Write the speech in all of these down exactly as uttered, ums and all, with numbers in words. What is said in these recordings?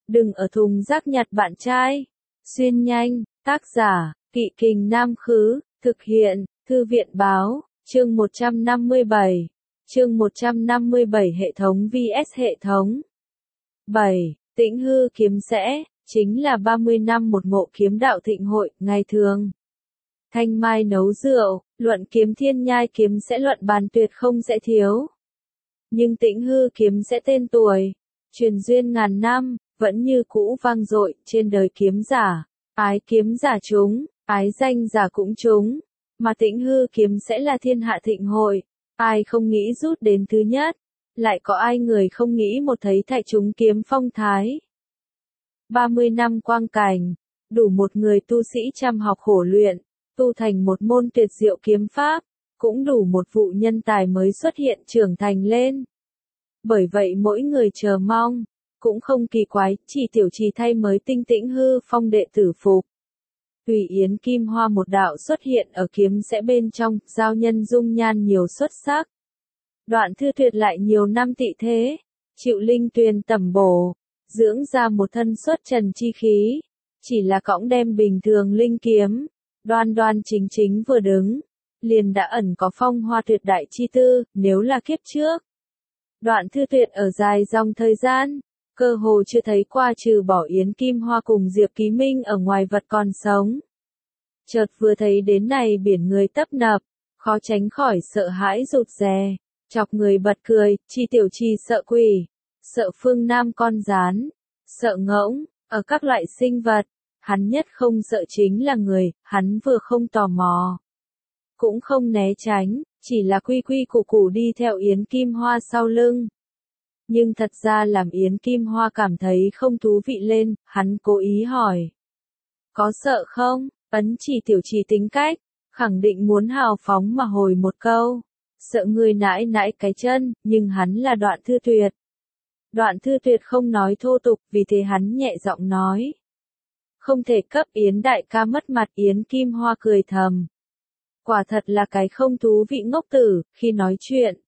Đừng ở thùng rác nhặt bạn trai. Xuyên nhanh, tác giả, Kỵ Kình Nam Khứ, thực hiện, Thư viện Báo, chương một trăm năm mươi bảy. Chương một trăm năm mươi bảy Hệ thống vs hệ thống. bảy. Tĩnh hư kiếm sẽ, chính là ba mươi năm một ngộ kiếm đạo thịnh hội, ngày thường. Thanh mai nấu rượu, luận kiếm thiên nhai kiếm sẽ luận bàn tuyệt không sẽ thiếu. Nhưng tĩnh hư kiếm sẽ tên tuổi, truyền duyên ngàn năm, vẫn như cũ vang dội trên đời kiếm giả. Ái kiếm giả chúng, ái danh giả cũng chúng. Mà tĩnh hư kiếm sẽ là thiên hạ thịnh hội. Ai không nghĩ rút đến thứ nhất. Lại có ai người không nghĩ một thấy thạch chúng kiếm phong thái. ba mươi năm quang cảnh, đủ một người tu sĩ chăm học khổ luyện, tu thành một môn tuyệt diệu kiếm pháp, cũng đủ một vụ nhân tài mới xuất hiện trưởng thành lên. Bởi vậy mỗi người chờ mong, cũng không kỳ quái, chỉ tiểu trì thay mới tinh tĩnh hư phong đệ tử phục. Tùy Yến Kim Hoa một đạo xuất hiện ở kiếm sẽ bên trong, giao nhân dung nhan nhiều xuất sắc. Đoạn Thư Tuyệt lại nhiều năm tị thế, chịu linh tuyền tẩm bổ, dưỡng ra một thân xuất trần chi khí, chỉ là cõng đem bình thường linh kiếm, đoan đoan chính chính vừa đứng, liền đã ẩn có phong hoa tuyệt đại chi tư, nếu là kiếp trước. Đoạn Thư Tuyệt ở dài dòng thời gian, cơ hồ chưa thấy qua trừ bỏ Yến Kim Hoa cùng Diệp Ký Minh ở ngoài vật còn sống. Chợt vừa thấy đến này biển người tấp nập, khó tránh khỏi sợ hãi rụt rè, chọc người bật cười, chi tiểu trì sợ quỷ, sợ phương nam con gián, sợ ngỗng, ở các loại sinh vật, hắn nhất không sợ chính là người, hắn vừa không tò mò, cũng không né tránh, chỉ là quy quy củ củ đi theo Yến Kim Hoa sau lưng. Nhưng thật ra làm Yến Kim Hoa cảm thấy không thú vị lên, hắn cố ý hỏi. Có sợ không? Ấn chỉ tiểu trì tính cách, khẳng định muốn hào phóng mà hồi một câu. Sợ người nãi nãi cái chân, nhưng hắn là Đoạn Thư Tuyệt. Đoạn Thư Tuyệt không nói thô tục, vì thế hắn nhẹ giọng nói. Không thể cấp Yến đại ca mất mặt. Yến Kim Hoa cười thầm. Quả thật là cái không thú vị ngốc tử, khi nói chuyện.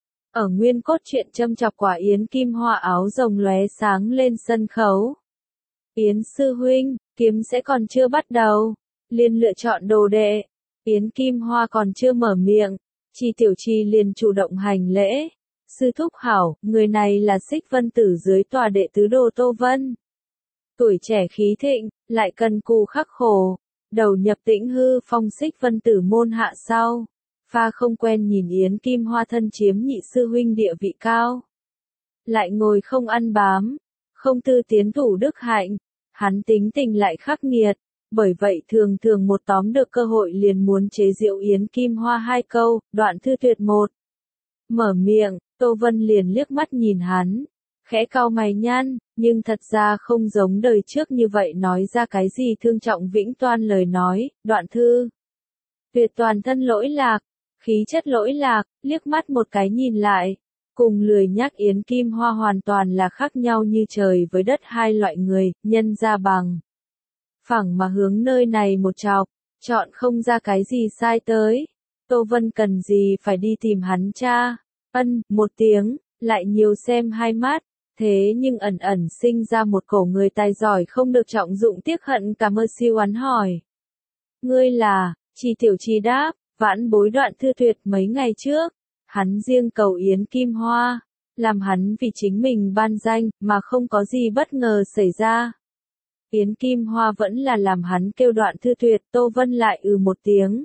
Ở nguyên cốt truyện châm chọc quả Yến Kim Hoa áo rồng lóe sáng lên sân khấu. Yến sư huynh, kiếm sẽ còn chưa bắt đầu, liền lựa chọn đồ đệ. Yến Kim Hoa còn chưa mở miệng, Chi tiểu trì liền chủ động hành lễ. Sư thúc hảo, người này là Xích Vân Tử dưới tòa đệ tứ đồ Tô Vân. Tuổi trẻ khí thịnh, lại cần cù khắc khổ, đầu nhập tĩnh hư phong Xích Vân Tử môn hạ sau. Pha không quen nhìn Yến Kim Hoa thân chiếm nhị sư huynh địa vị cao. Lại ngồi không ăn bám, không tư tiến thủ đức hạnh, hắn tính tình lại khắc nghiệt, bởi vậy thường thường một tóm được cơ hội liền muốn chế giễu Yến Kim Hoa hai câu. Đoạn Thư Tuyệt một. Mở miệng, Tô Vân liền liếc mắt nhìn hắn, khẽ cau mày nhăn, nhưng thật ra không giống đời trước như vậy nói ra cái gì thương trọng vĩnh toan lời nói. Đoạn Thư Tuyệt toàn thân lỗi lạc, khí chất lỗi lạc, liếc mắt một cái nhìn lại, cùng lười nhác Yến Kim Hoa hoàn toàn là khác nhau như trời với đất hai loại người, nhân ra bằng. Phẳng mà hướng nơi này một chọc, chọn không ra cái gì sai tới. Tô Vân cần gì phải đi tìm hắn cha, ân, một tiếng, lại nhiều xem hai mắt, thế nhưng ẩn ẩn sinh ra một cổ người tài giỏi không được trọng dụng tiếc hận cả mơ siêu oán hỏi. Ngươi là, Chi tiểu trì đáp. Vãn bối Đoạn Thư Tuyệt mấy ngày trước, hắn riêng cầu Yến Kim Hoa, làm hắn vì chính mình ban danh, mà không có gì bất ngờ xảy ra. Yến Kim Hoa vẫn là làm hắn kêu Đoạn Thư Tuyệt. Tô Vân lại ừ một tiếng.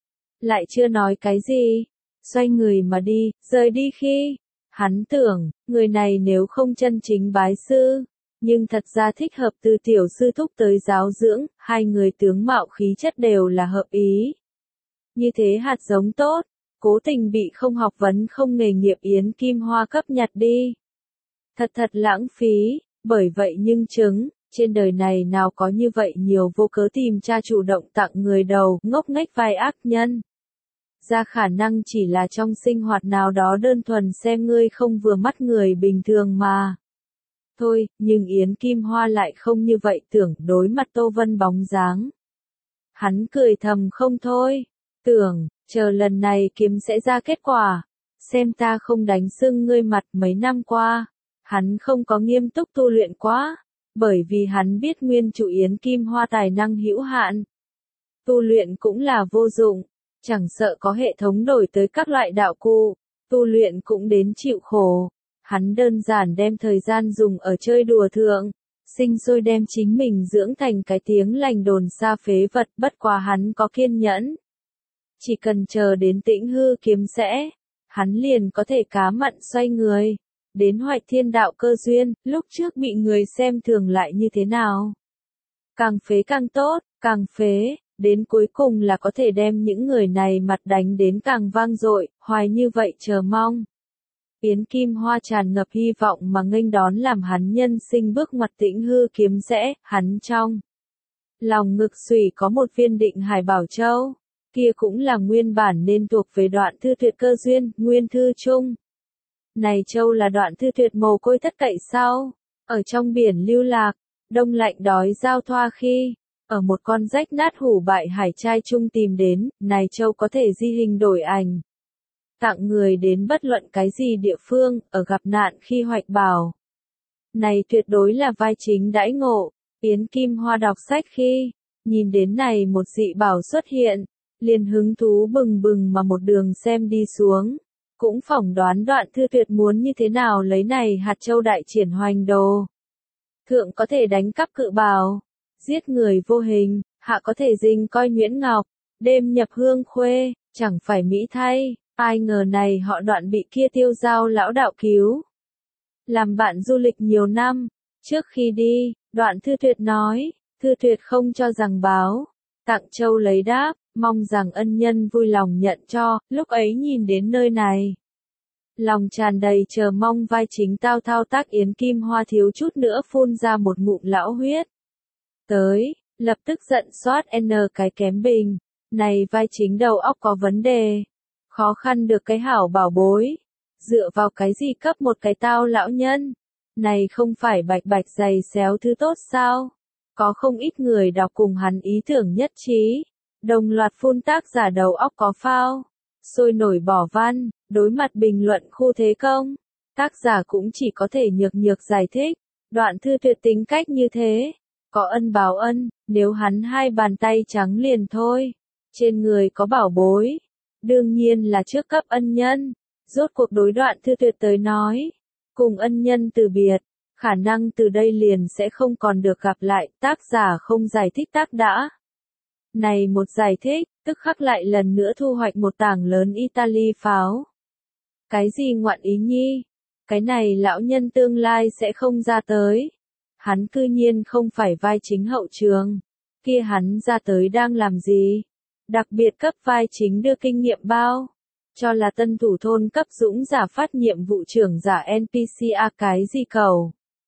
Lại chưa nói cái gì, xoay người mà đi, rời đi khi, hắn tưởng, người này nếu không chân chính bái sư, nhưng thật ra thích hợp từ tiểu sư thúc tới giáo dưỡng, hai người tướng mạo khí chất đều là hợp ý. Như thế hạt giống tốt, cố tình bị không học vấn không nghề nghiệp Yến Kim Hoa cấp nhặt đi. Thật thật lãng phí, bởi vậy nhưng chứng, trên đời này nào có như vậy nhiều vô cớ tìm cha chủ động tặng người đầu, ngốc nghếch vài ác nhân. Ra khả năng chỉ là trong sinh hoạt nào đó đơn thuần xem ngươi không vừa mắt người bình thường mà. Thôi, nhưng Yến Kim Hoa lại không như vậy tưởng đối mặt Tô Vân bóng dáng. Hắn cười thầm không thôi. Tưởng, chờ lần này kiếm sẽ ra kết quả, xem ta không đánh sưng ngươi mặt. Mấy năm qua, hắn không có nghiêm túc tu luyện quá, Bởi vì hắn biết nguyên chủ Yến Kim Hoa tài năng hữu hạn. Tu luyện cũng là vô dụng, chẳng sợ có hệ thống đổi tới các loại đạo cụ, tu luyện cũng đến chịu khổ. Hắn đơn giản đem thời gian dùng ở chơi đùa thượng, sinh sôi đem chính mình dưỡng thành cái tiếng lành đồn xa phế vật, bất quá hắn có kiên nhẫn. Chỉ cần chờ đến Tĩnh Hư kiếm sẽ, hắn liền có thể cá mặn xoay người. Đến Hoạch Thiên đạo cơ duyên, lúc trước bị người xem thường lại như thế nào? Càng phế càng tốt, càng phế, đến cuối cùng là có thể đem những người này mặt đánh đến càng vang dội, hoài như vậy chờ mong. Yến Kim Hoa tràn ngập hy vọng mà nghênh đón làm hắn nhân sinh bước ngoặt Tĩnh Hư kiếm rẽ, hắn trong lòng ngực xùy có một viên Định Hải Bảo Châu, kia cũng là nguyên bản nên thuộc về Đoạn Thư Tuyệt cơ duyên, nguyên thư chung. Này châu là Đoạn Thư Tuyệt mồ côi thất cậy sau, ở trong biển lưu lạc, đông lạnh đói giao thoa khi, ở một con rách nát hủ bại hải trai chung tìm đến, này châu có thể di hình đổi ảnh. Tặng người đến bất luận cái gì địa phương, ở gặp nạn khi hoạch bảo. Này tuyệt đối là vai chính đãi ngộ, Yến Kim Hoa đọc sách khi, nhìn đến này một dị bảo xuất hiện, liền hứng thú bừng bừng mà một đường xem đi xuống. Cũng phỏng đoán Đoạn Thư Tuyệt muốn như thế nào lấy này hạt châu đại triển hoành đồ. Thượng có thể đánh cắp cự bảo, giết người vô hình, hạ có thể dình coi nhuyễn ngọc, đêm nhập hương khuê, chẳng phải mỹ thay, ai ngờ này họ Đoạn bị kia tiêu giao lão đạo cứu. Làm bạn du lịch nhiều năm, trước khi đi, Đoạn Thư Tuyệt nói, Thư Tuyệt không cho rằng báo, tặng châu lấy đáp, mong rằng ân nhân vui lòng nhận cho, lúc ấy nhìn đến nơi này. Lòng tràn đầy chờ mong vai chính tao thao tác Yến Kim Hoa thiếu chút nữa phun ra một ngụm lão huyết. Tới, lập tức giận xoát N cái kém bình, này vai chính đầu óc có vấn đề, khó khăn được cái hảo bảo bối, dựa vào cái gì cấp một cái tao lão nhân, này không phải bạch bạch giày xéo thứ tốt sao, có không ít người đọc cùng hắn ý tưởng nhất trí, đồng loạt phun tác giả đầu óc có phao, sôi nổi bỏ văn, đối mặt bình luận khu thế công, tác giả cũng chỉ có thể nhược nhược giải thích, Đoạn Thư Tuyệt tính cách như thế. Có ân báo ân, nếu hắn hai bàn tay trắng liền thôi. Trên người có bảo bối. Đương nhiên là trước cấp ân nhân. Rốt cuộc đối Đoạn Thư Tuyệt tới nói. Cùng ân nhân từ biệt. Khả năng từ đây liền sẽ không còn được gặp lại. Tác giả không giải thích tác đã. Này một giải thích, tức khắc lại lần nữa thu hoạch một tảng lớn Italy pháo. Cái gì ngoạn ý nhi? Cái này lão nhân tương lai sẽ không ra tới. Hắn cư nhiên không phải vai chính hậu trường. Kia hắn ra tới đang làm gì? Đặc biệt cấp vai chính đưa kinh nghiệm bao? Cho là tân thủ thôn cấp dũng giả phát nhiệm vụ trưởng giả en pê xê a cái gì cầu?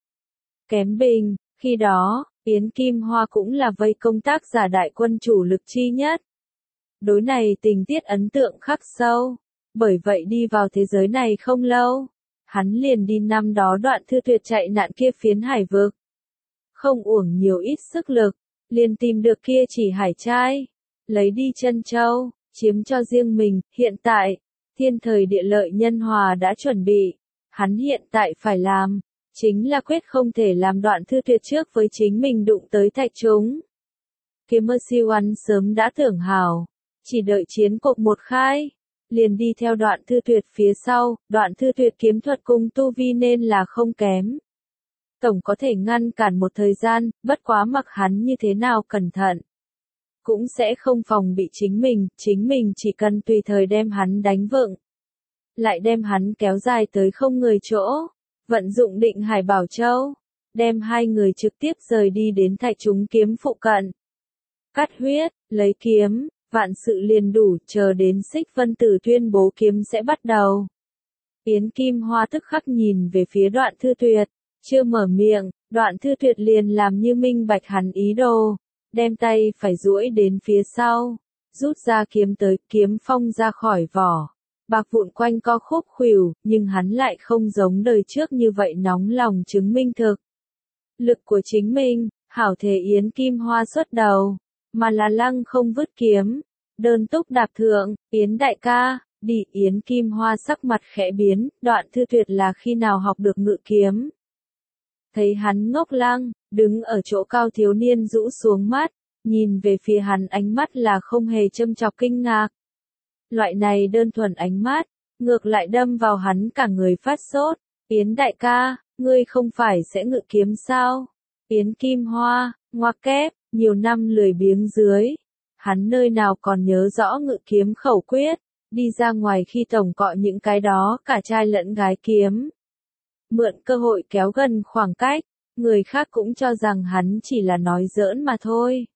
Kém bình, khi đó, Yến Kim Hoa cũng là vây công tác giả đại quân chủ lực chi nhất. Đối này tình tiết ấn tượng khắc sâu. Bởi vậy đi vào thế giới này không lâu. Hắn liền đi năm đó Đoạn Thư Tuyệt chạy nạn kia phiến hải vực. Không uổng nhiều ít sức lực, liền tìm được kia chỉ hải trai, lấy đi chân châu, chiếm cho riêng mình, hiện tại, thiên thời địa lợi nhân hòa đã chuẩn bị, hắn hiện tại phải làm, chính là quyết không thể làm Đoạn Thư Tuyệt trước với chính mình đụng tới thạch chúng. Kiếm mơ siêu ăn sớm đã tưởng hào, chỉ đợi chiến cuộc một khai, liền đi theo Đoạn Thư Tuyệt phía sau, Đoạn Thư Tuyệt kiếm thuật cùng tu vi nên là không kém. Tổng có thể ngăn cản một thời gian, bất quá mặc hắn như thế nào cẩn thận. Cũng sẽ không phòng bị chính mình, chính mình chỉ cần tùy thời đem hắn đánh vựng. Lại đem hắn kéo dài tới không người chỗ, vận dụng Định Hải Bảo Châu, đem hai người trực tiếp rời đi đến thạch chúng kiếm phụ cận. Cắt huyết, lấy kiếm, vạn sự liền đủ, chờ đến Xích Vân Tử tuyên bố kiếm sẽ bắt đầu. Yến Kim Hoa tức khắc nhìn về phía Đoạn Thư Tuyệt. Chưa mở miệng, Đoạn Thư Tuyệt liền làm như minh bạch hắn ý đồ, đem tay phải duỗi đến phía sau, rút ra kiếm tới, kiếm phong ra khỏi vỏ, bạc vụn quanh co khúc khuỷu, nhưng hắn lại không giống đời trước như vậy nóng lòng chứng minh thực. Lực của chính mình, hảo thể Yến Kim Hoa xuất đầu, mà là lăng không vứt kiếm, đơn túc đạp thượng, Yến đại ca, đi, Yến Kim Hoa sắc mặt khẽ biến, Đoạn Thư Tuyệt là khi nào học được ngự kiếm. Thấy hắn ngốc lăng, đứng ở chỗ cao thiếu niên rũ xuống mắt, nhìn về phía hắn ánh mắt là không hề châm chọc kinh ngạc. Loại này đơn thuần ánh mắt, ngược lại đâm vào hắn cả người phát sốt. Yến đại ca, ngươi không phải sẽ ngự kiếm sao? Yến Kim Hoa, ngoặc kép, nhiều năm lười biếng dưới. Hắn nơi nào còn nhớ rõ ngự kiếm khẩu quyết, đi ra ngoài khi tổng cọ những cái đó cả trai lẫn gái kiếm. Mượn cơ hội kéo gần khoảng cách, người khác cũng cho rằng hắn chỉ là nói giỡn mà thôi.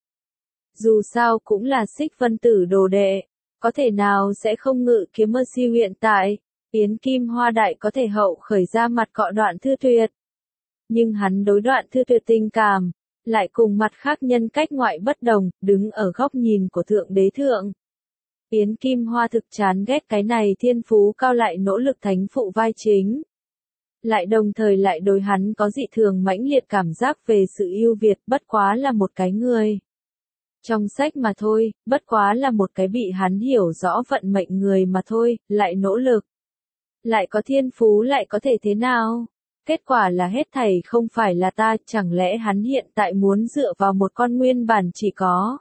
Dù sao cũng là Xích Vân Tử đồ đệ, có thể nào sẽ không ngự kiếm ở siêu hiện tại, Yến Kim Hoa đại có thể hậu khởi ra mặt cọ Đoạn Thư Tuyệt. Nhưng hắn đối Đoạn Thư Tuyệt tình cảm, lại cùng mặt khác nhân cách ngoại bất đồng, đứng ở góc nhìn của Thượng Đế Thượng. Yến Kim Hoa thực chán ghét cái này thiên phú cao lại nỗ lực thánh phụ vai chính. Lại đồng thời lại đối hắn có dị thường mãnh liệt cảm giác về sự ưu việt, bất quá là một cái người. Trong sách mà thôi, bất quá là một cái bị hắn hiểu rõ vận mệnh người mà thôi, lại nỗ lực. Lại có thiên phú lại có thể thế nào? Kết quả là hết thảy không phải là ta, chẳng lẽ hắn hiện tại muốn dựa vào một con nguyên bản chỉ có.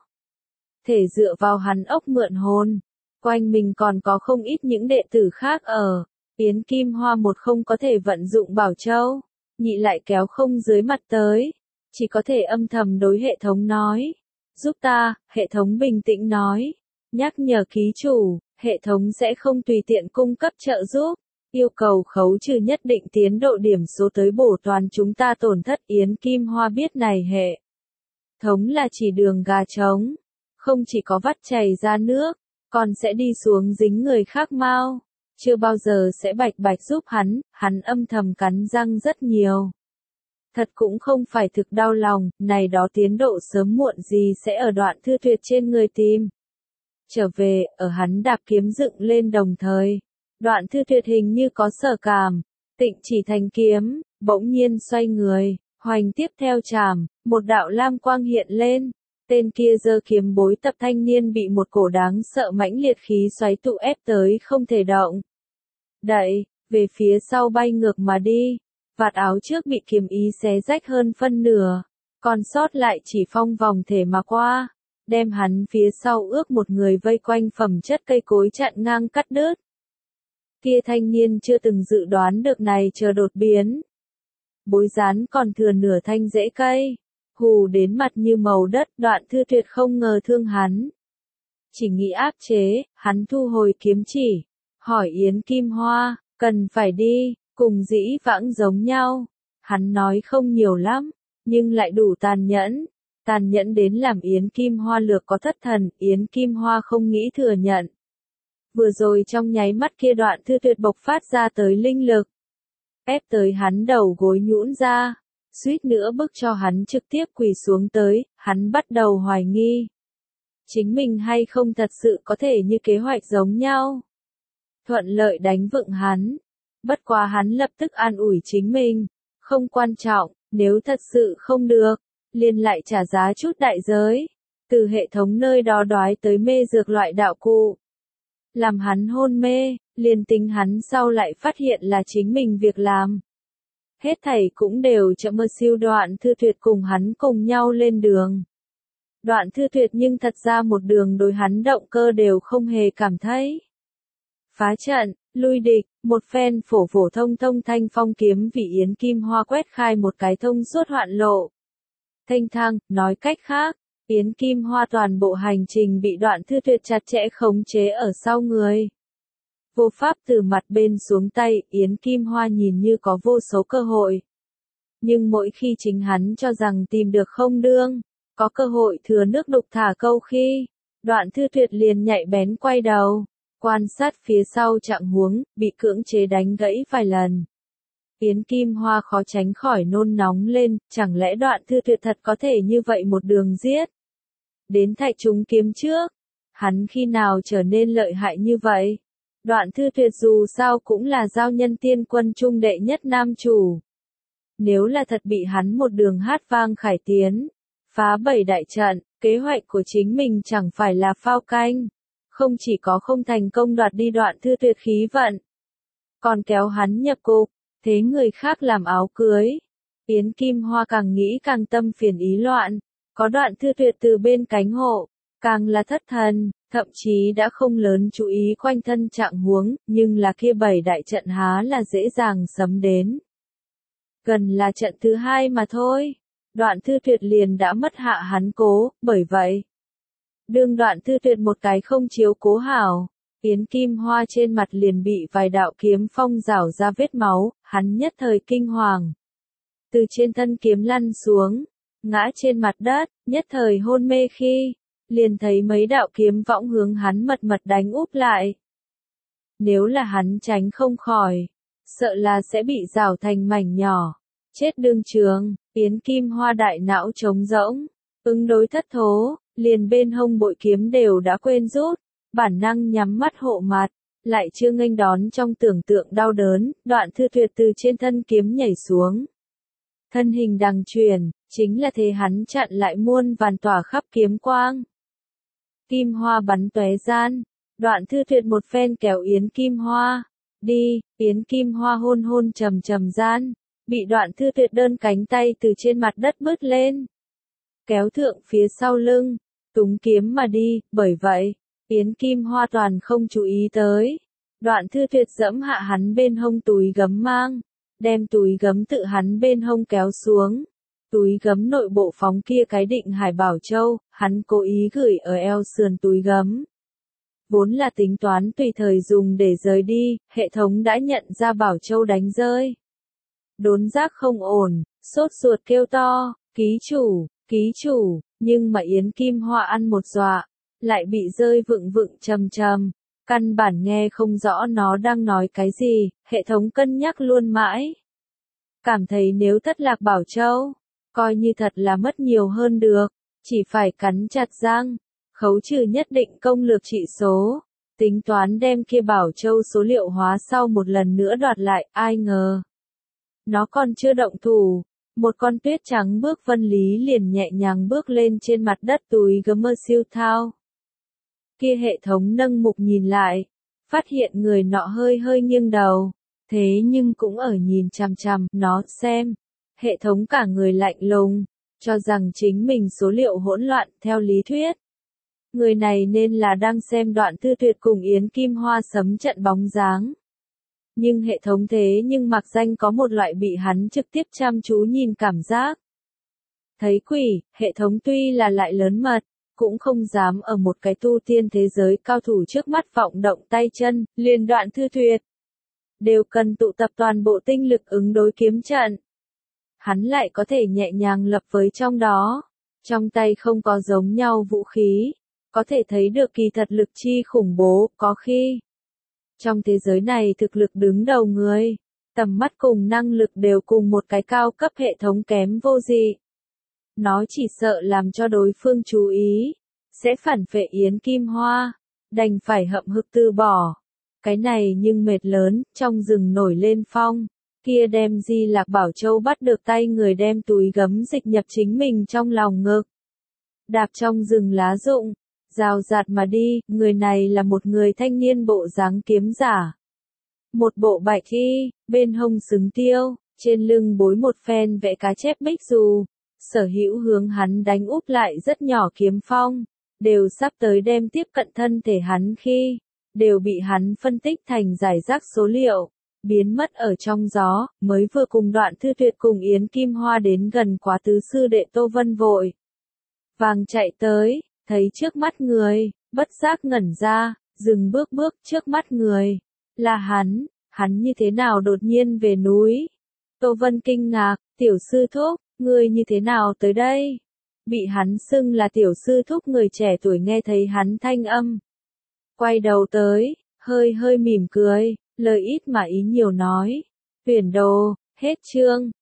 Thể dựa vào hắn ốc mượn hồn. Quanh mình còn có không ít những đệ tử khác ở. Yến Kim Hoa một không có thể vận dụng Bảo Châu, nhị lại kéo không dưới mặt tới. Chỉ có thể âm thầm đối hệ thống nói. Giúp ta, hệ thống bình tĩnh nói. Nhắc nhở ký chủ, hệ thống sẽ không tùy tiện cung cấp trợ giúp. Yêu cầu khấu trừ nhất định tiến độ điểm số tới bổ toàn chúng ta tổn thất. Yến Kim Hoa biết này hệ thống là chỉ đường gà trống. Không chỉ có vắt chảy ra nước, còn sẽ đi xuống dính người khác mau. Chưa bao giờ sẽ bạch bạch giúp hắn, hắn âm thầm cắn răng rất nhiều. Thật cũng không phải thực đau lòng, này đó tiến độ sớm muộn gì sẽ ở Đoạn Thư Tuyệt trên người tìm. Trở về, ở hắn đạp kiếm dựng lên đồng thời. Đoạn Thư Tuyệt hình như có sở cảm, tịnh chỉ thành kiếm, bỗng nhiên xoay người, hoành tiếp theo chảm, một đạo lam quang hiện lên. Tên kia giơ kiếm bối tập thanh niên bị một cổ đáng sợ mãnh liệt khí xoáy tụ ép tới không thể động. Đẩy, về phía sau bay ngược mà đi. Vạt áo trước bị kiếm ý xé rách hơn phân nửa, còn sót lại chỉ phong vòng thể mà qua, đem hắn phía sau ước một người vây quanh phẩm chất cây cối chặn ngang cắt đứt. Kia thanh niên chưa từng dự đoán được này chờ đột biến. Bối rán còn thừa nửa thanh rễ cây, hù đến mặt như màu đất. Đoạn Thư Tuyệt không ngờ thương hắn. Chỉ nghĩ áp chế, hắn thu hồi kiếm chỉ, hỏi Yến Kim Hoa, cần phải đi. Cùng dĩ vãng giống nhau, hắn nói không nhiều lắm, nhưng lại đủ tàn nhẫn, tàn nhẫn đến làm Yến Kim Hoa lược có thất thần. Yến Kim Hoa không nghĩ thừa nhận. Vừa rồi trong nháy mắt kia Đoạn Thư Tuyệt bộc phát ra tới linh lực, ép tới hắn đầu gối nhũn ra, suýt nữa bức cho hắn trực tiếp quỳ xuống tới. Hắn bắt đầu hoài nghi, chính mình hay không thật sự có thể như kế hoạch giống nhau, thuận lợi đánh vựng hắn. Bất quá hắn lập tức an ủi chính mình, không quan trọng, nếu thật sự không được, liền lại trả giá chút đại giới, từ hệ thống nơi đó đoái tới mê dược loại đạo cụ. Làm hắn hôn mê, liền tính hắn sau lại phát hiện là chính mình việc làm. Hết thảy cũng đều chậm mơ siêu. Đoạn Thư Tuyệt cùng hắn cùng nhau lên đường. Đoạn Thư Tuyệt nhưng thật ra một đường đối hắn động cơ đều không hề cảm thấy. Phá trận, lui địch, một phen phổ phổ thông thông thanh phong kiếm vì Yến Kim Hoa quét khai một cái thông suốt hoạn lộ. Thanh thang, nói cách khác, Yến Kim Hoa toàn bộ hành trình bị Đoạn Thư Tuyệt chặt chẽ khống chế ở sau người. Vô pháp từ mặt bên xuống tay, Yến Kim Hoa nhìn như có vô số cơ hội. Nhưng mỗi khi chính hắn cho rằng tìm được không đương, có cơ hội thừa nước đục thả câu khi, Đoạn Thư Tuyệt liền nhạy bén quay đầu. Quan sát phía sau trạng huống, bị cưỡng chế đánh gãy vài lần. Yến Kim Hoa khó tránh khỏi nôn nóng lên, chẳng lẽ Đoạn Thư Tuyệt thật có thể như vậy một đường giết. Đến thạch chúng kiếm trước, hắn khi nào trở nên lợi hại như vậy? Đoạn Thư Tuyệt dù sao cũng là giao nhân tiên quân trung đệ nhất nam chủ. Nếu là thật bị hắn một đường hát vang khải tiến, phá bảy đại trận, kế hoạch của chính mình chẳng phải là phao canh. Không chỉ có không thành công đoạt đi Đoạn Thư Tuyệt khí vận, còn kéo hắn nhập cục, thế người khác làm áo cưới. Yến Kim Hoa càng nghĩ càng tâm phiền ý loạn, có Đoạn Thư Tuyệt từ bên cánh hộ, càng là thất thần, thậm chí đã không lớn chú ý quanh thân trạng huống, nhưng là kia bảy đại trận há là dễ dàng sấm đến. Gần là trận thứ hai mà thôi, Đoạn Thư Tuyệt liền đã mất hạ hắn cố, bởi vậy, đương Đoạn Thư Tuyệt một cái không chiếu cố hảo, Yến Kim Hoa trên mặt liền bị vài đạo kiếm phong rảo ra vết máu, hắn nhất thời kinh hoàng. Từ trên thân kiếm lăn xuống, ngã trên mặt đất, nhất thời hôn mê khi, liền thấy mấy đạo kiếm võng hướng hắn mật mật đánh úp lại. Nếu là hắn tránh không khỏi, sợ là sẽ bị rào thành mảnh nhỏ, chết đương trường. Yến Kim Hoa đại não trống rỗng, ứng đối thất thố, liền bên hông bội kiếm đều đã quên rút, bản năng nhắm mắt hộ mặt, lại chưa nghênh đón trong tưởng tượng đau đớn, Đoạn Thư Tuyệt từ trên thân kiếm nhảy xuống. Thân hình đằng chuyển, chính là thế hắn chặn lại muôn vàn tỏa khắp kiếm quang. Kim hoa bắn tóe gian, Đoạn Thư Tuyệt một phen kéo Yến Kim Hoa, đi, Yến Kim Hoa hôn hôn trầm trầm gian, bị Đoạn Thư Tuyệt đơn cánh tay từ trên mặt đất bứt lên, kéo thượng phía sau lưng, túng kiếm mà đi, bởi vậy, Yến Kim Hoa toàn không chú ý tới. Đoạn Thư Tuyệt dẫm hạ hắn bên hông túi gấm mang, đem túi gấm tự hắn bên hông kéo xuống. Túi gấm nội bộ phóng kia cái Định Hải Bảo Châu, hắn cố ý gửi ở eo sườn túi gấm. Vốn là tính toán tùy thời dùng để rời đi, hệ thống đã nhận ra Bảo Châu đánh rơi. Đốn giác không ổn, sốt ruột kêu to, ký chủ, ký chủ, nhưng mà Yến Kim Hoa ăn một dọa, lại bị rơi vựng vựng trầm trầm, căn bản nghe không rõ nó đang nói cái gì, hệ thống cân nhắc luôn mãi. Cảm thấy nếu thất lạc Bảo Châu, coi như thật là mất nhiều hơn được, chỉ phải cắn chặt răng, khấu trừ nhất định công lược trị số, tính toán đem kia Bảo Châu số liệu hóa sau một lần nữa đoạt lại, ai ngờ. Nó còn chưa động thủ, một con tuyết trắng bước Vân Lý liền nhẹ nhàng bước lên trên mặt đất túi gấm mơ siêu thao. Kia hệ thống nâng mục nhìn lại, phát hiện người nọ hơi hơi nghiêng đầu, thế nhưng cũng ở nhìn chằm chằm nó xem. Hệ thống cả người lạnh lùng, cho rằng chính mình số liệu hỗn loạn theo lý thuyết. Người này nên là đang xem Đoạn Thư Tuyệt cùng Yến Kim Hoa sấm trận bóng dáng. Nhưng hệ thống thế nhưng mặc danh có một loại bị hắn trực tiếp chăm chú nhìn cảm giác. Thấy quỷ, hệ thống tuy là lại lớn mật, cũng không dám ở một cái tu tiên thế giới cao thủ trước mắt vọng động tay chân, liền Đoạn Thư Tuyệt. Đều cần tụ tập toàn bộ tinh lực ứng đối kiếm trận. Hắn lại có thể nhẹ nhàng lập với trong đó. Trong tay không có giống nhau vũ khí. Có thể thấy được kỳ thật lực chi khủng bố, có khi. Trong thế giới này thực lực đứng đầu người, tầm mắt cùng năng lực đều cùng một cái cao cấp hệ thống kém vô dị. Nó chỉ sợ làm cho đối phương chú ý, sẽ phản phệ Yến Kim Hoa, đành phải hậm hực từ bỏ. Cái này nhưng mệt lớn, trong rừng nổi lên phong, kia đem Di Lạc Bảo Châu bắt được tay người đem túi gấm dịch nhập chính mình trong lòng ngực. Đạp trong rừng lá rụng, rào rạt mà đi, người này là một người thanh niên bộ dáng kiếm giả. Một bộ bạch y, bên hông xứng tiêu, trên lưng bối một phen vẽ cá chép bích dù, sở hữu hướng hắn đánh úp lại rất nhỏ kiếm phong, đều sắp tới đem tiếp cận thân thể hắn khi, đều bị hắn phân tích thành giải rác số liệu, biến mất ở trong gió, mới vừa cùng Đoạn Thư Tuyệt cùng Yến Kim Hoa đến gần quá tứ sư đệ Tô Vân vội. Vàng chạy tới, thấy trước mắt người, bất giác ngẩn ra, dừng bước bước trước mắt người. Là hắn, hắn như thế nào đột nhiên về núi? Tô Vân kinh ngạc, tiểu sư thúc, ngươi như thế nào tới đây? Bị hắn xưng là tiểu sư thúc người trẻ tuổi nghe thấy hắn thanh âm. Quay đầu tới, hơi hơi mỉm cười, lời ít mà ý nhiều nói. Tuyển đồ, hết chương.